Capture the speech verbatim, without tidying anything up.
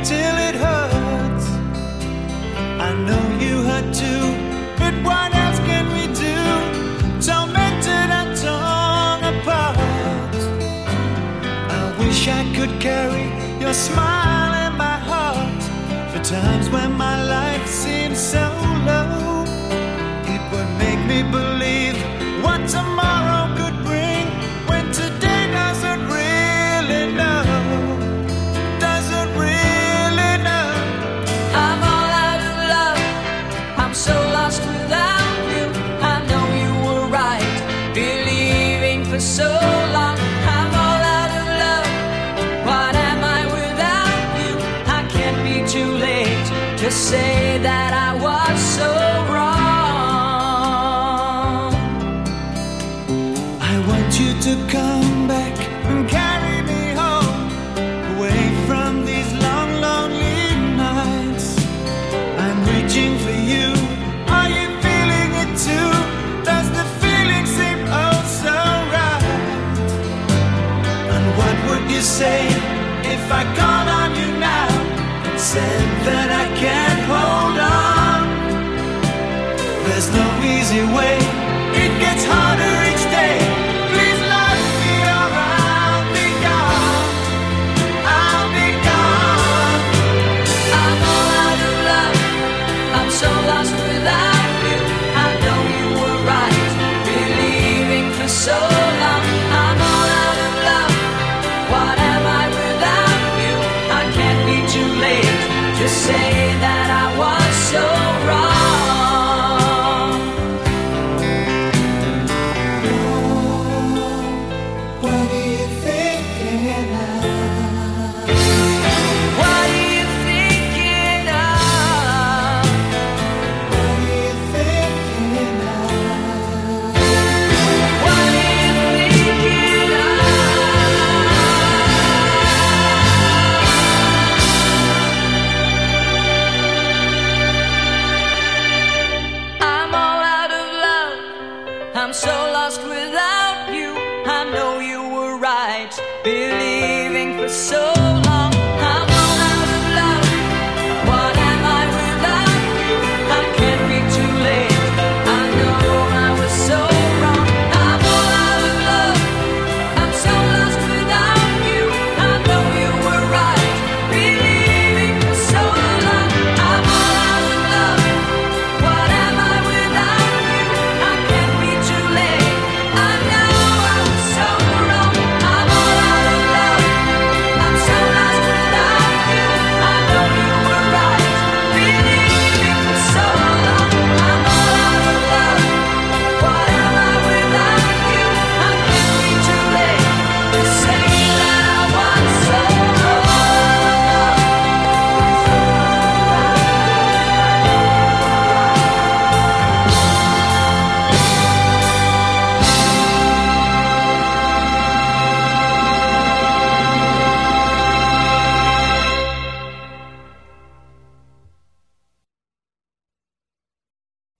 till it hurts. I know you hurt too, but what else can we do? Tormented and torn apart. I wish I could carry your smile in my heart for times when my life seems so low. It would make me believe what tomorrow could bring when today doesn't really know. Doesn't really know. I'm all out of love. I'm so lost without you. I know you were right, believing for so long. I'm all out of love. What am I without you? I can't be too late to say that I was so wrong. I want you to come back and carry me home, away from these long, lonely nights. I'm reaching for you. Are you feeling it too? Does the feeling seem oh so right? And what would you say if I called on you now, said that I can't hold on? There's no easy way. It gets harder each day. Please love me or I'll be gone. I'll be gone. I'm all out of love. I'm so lost without you. I know you were right, believing for so long. I'm all out of love. What am I without you? I can't be too late to say